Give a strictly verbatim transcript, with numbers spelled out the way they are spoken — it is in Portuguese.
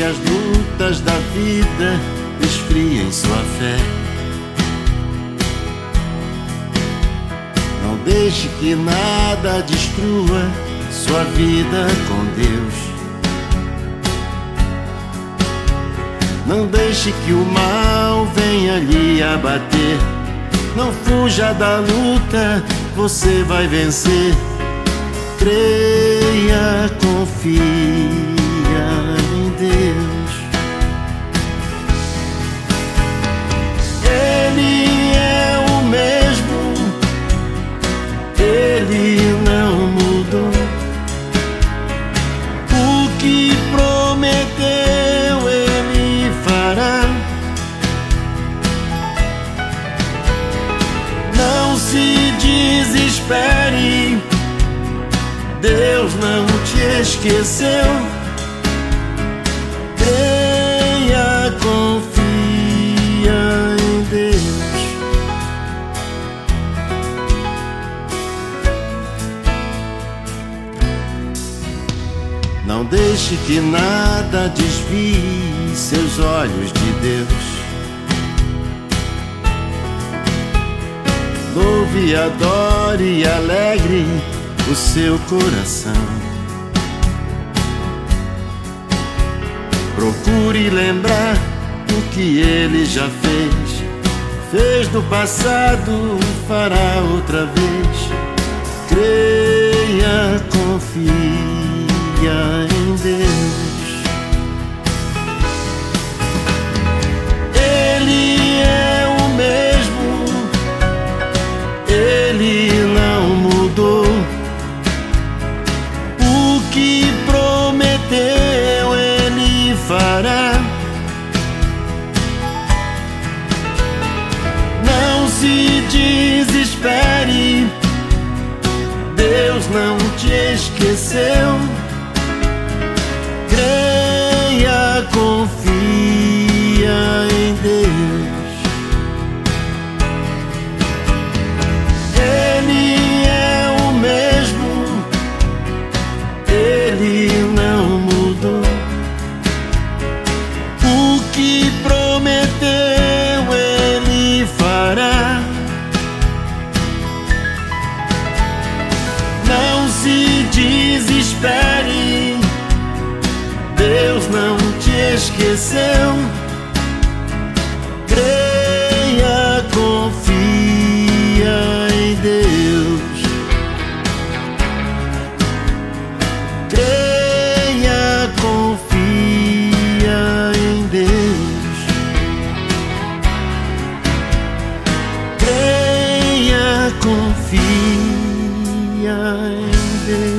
as lutas da vida esfriem sua fé. Não deixe que nada destrua sua vida com Deus. Não deixe que o mal venha lhe abater. Não fuja da luta, você vai vencer. Creia, confia em Deus. Ele é o mesmo, Ele não mudou. O que prometeu Ele fará. Não se desespere, Deus não te esqueceu. Creia, confia em Deus. Não deixe que nada desvie seus olhos de Deus. Louve, adore e alegre o seu coração. Procure lembrar o que Ele já fez. Fez no passado, fará outra vez. Creia, confia em Deus. Ele é o mesmo, Ele não mudou. O que prometeu Ele fará. Não se desespere, Deus não te esqueceu. Creia, confia em Deus. Ele é o mesmo, Ele não mudou. O que prometeu Ele fará. Não se desespere, Deus não te esqueceu. Creia, confia em Deus. Creia, confia em Deus. Creia, confia em Deus.